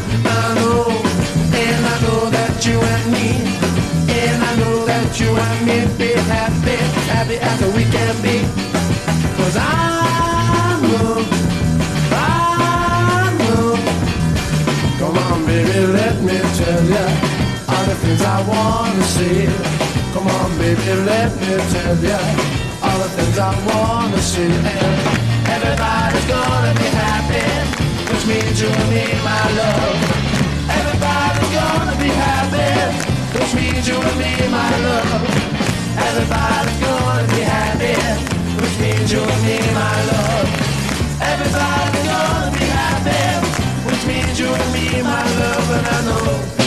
and I know that you and me, and I know that you and me be happy, happy as we can be. 'Cause I know. Come on, baby, let me tell ya all the things I wanna say. Come on, baby, let me tell ya all the things I wanna say. And everybody's gonna be happy, which means you and me, my love. Everybody's gonna be happy, which means you and me, my love. Everybody's gonna be happy, which means you and me, my love. Everybody's gonna be happy, which means you and me, my love. And I know.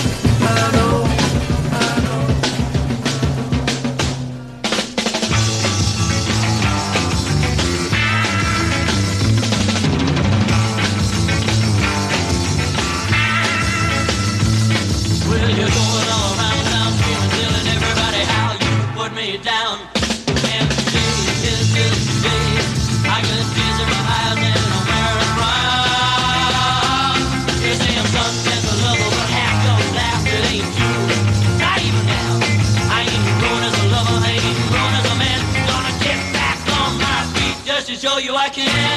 Well, you're going all around town, screaming, telling everybody how you put me down. And today is just today. I got tears in my eyes and I'm wearing a frown. You say I'm such a lover, but half your last it ain't true. Not even now. I ain't grown as a lover, I ain't grown as a man. Gonna get back on my feet just to show you I can.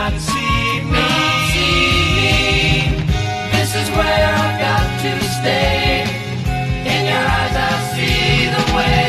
not see me. This is where I've got to stay. In your eyes I see the way.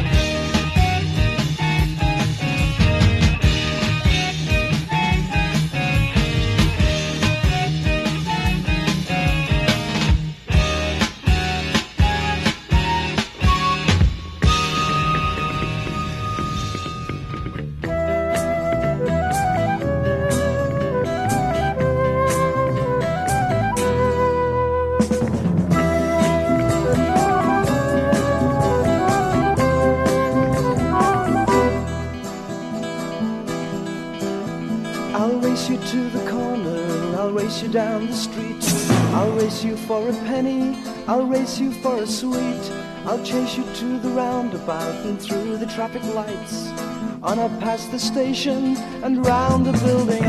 I'll race you to the corner, I'll race you down the street. I'll race you for a penny, I'll race you for a sweet. I'll chase you to the roundabout and through the traffic lights, on up past the station and round the building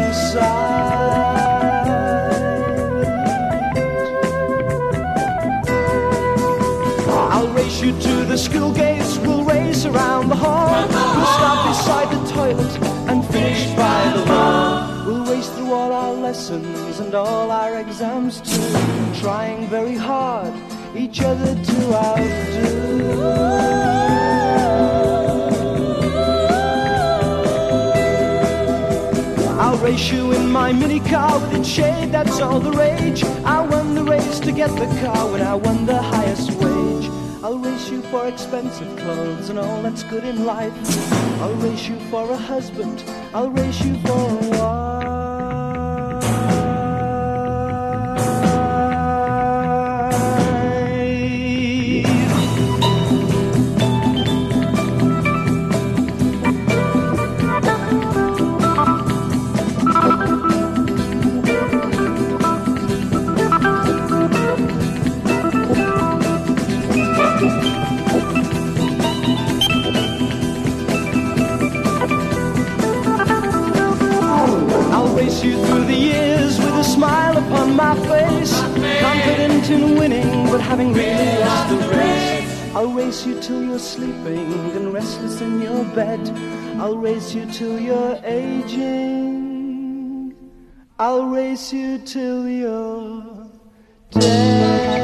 side. I'll race you to the school gates, we'll race around the hall. We'll stop beside the toilet and finish by the wall. We'll race through all our lessons and all our exams too, trying very hard each other to outdo. I'll race you in my mini car with its shade, that's all the rage. I won the race to get the car when I won the highest wage. I'll race you for expensive clothes and all that's good in life. I'll race you for a husband, I'll race you for a wife. You through the years with a smile upon my face, confident in winning but having really lost the race. I'll race you till you're sleeping and restless in your bed. I'll race you till you're aging. I'll race you till you're dead.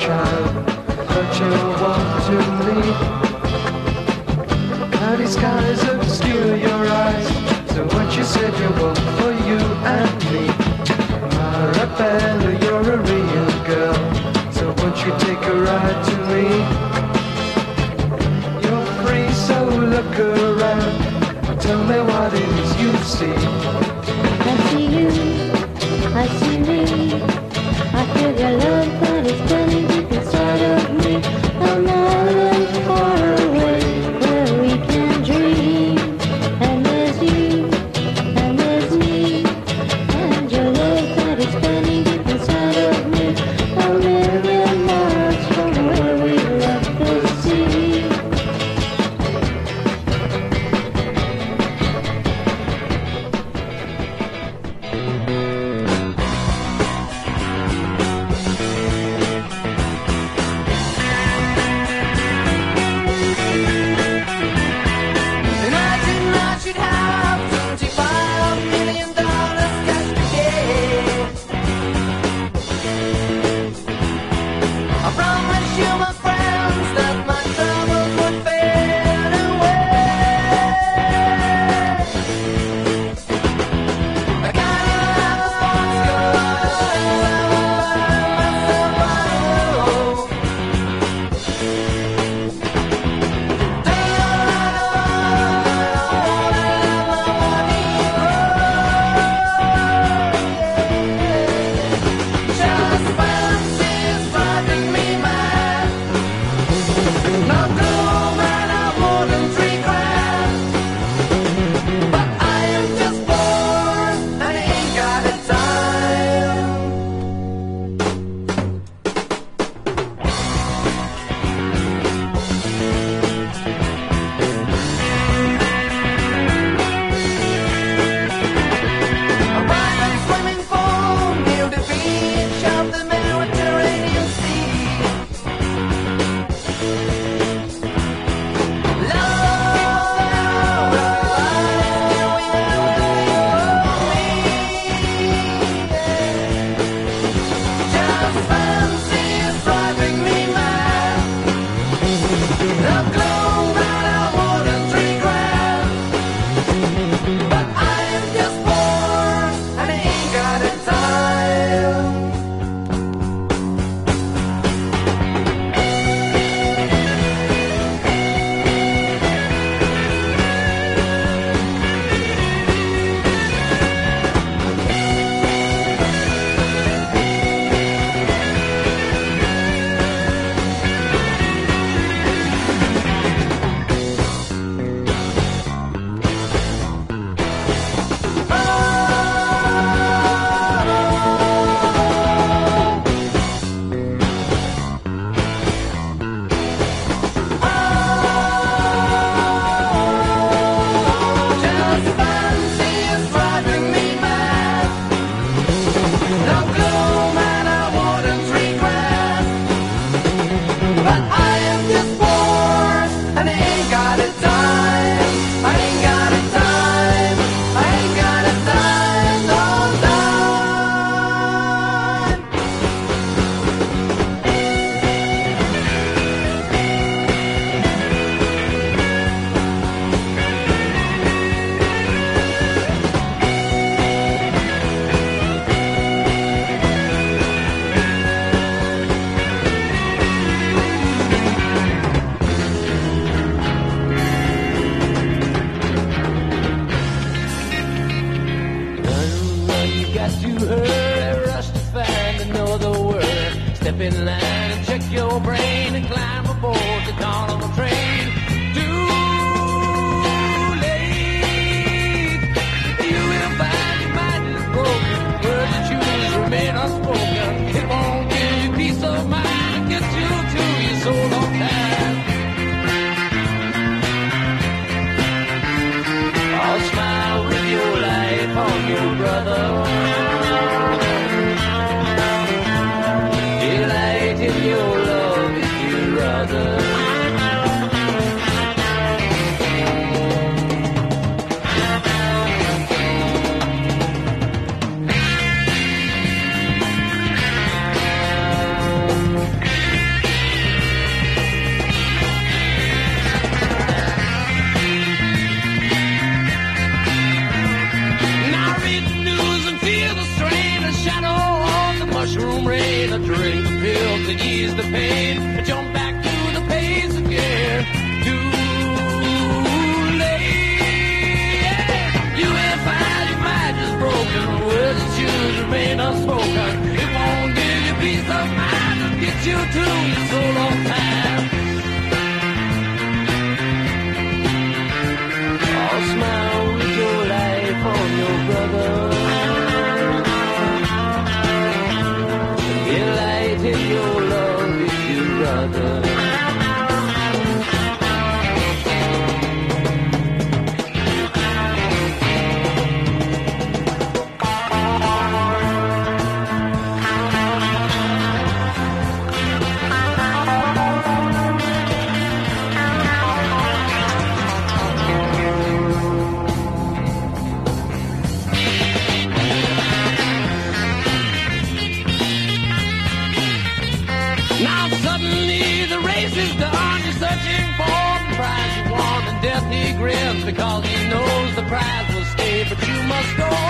child, but you want to leave. Cloudy skies obscure your eyes, so what you said you want for you and me. Marabella, you're a real girl, so won't you take a ride to me? You're free, so look around. Tell me what it is you see. I see you, I see me. I feel your love, but it's burning deep inside of me. I'm island far away, where we can dream. And there's you, and there's me. And your love that is burning deep inside of me. A million miles from where we left the sea. Imagine I should have $25 million cash today. I promise you, my friends, that my troubles would fade away. I gotta have a sports just fancy is driving me mad. No gloom and I wouldn't regret, but I am just bored and ain't got the time. A private swimming pool near the beach of the Mediterranean Sea. Love, just fancy is driving me mad. No gloom and I wouldn't regret, but I am just bored and ain't got the time. Just fancy is driving me mad. No gloom and I wouldn't regret, but I am just bored and ain't got the time. I ain't got the time. I ain't got the time. No time. Run, you got to hurry, rush to find another word. Step in line and check your brain and climb aboard the carnival train. Too late, you will find your mind is broken. Words you choose remain unspoken. It won't give you peace of mind, get you to your soul on time. I'll smile with your life on your brother. Delight in your love if you'd rather. to ease the pain. Jump back to the pace again. Too late. You will find your mind just broken. Words that should remain unspoken. It won't give you peace of mind. It'll get you through your solo time. I'll smile with your life on your brother. Get light in your love with your brother. Now suddenly the race is done. You're searching for the prize you won, and death he grins because he knows the prize will stay. But you must go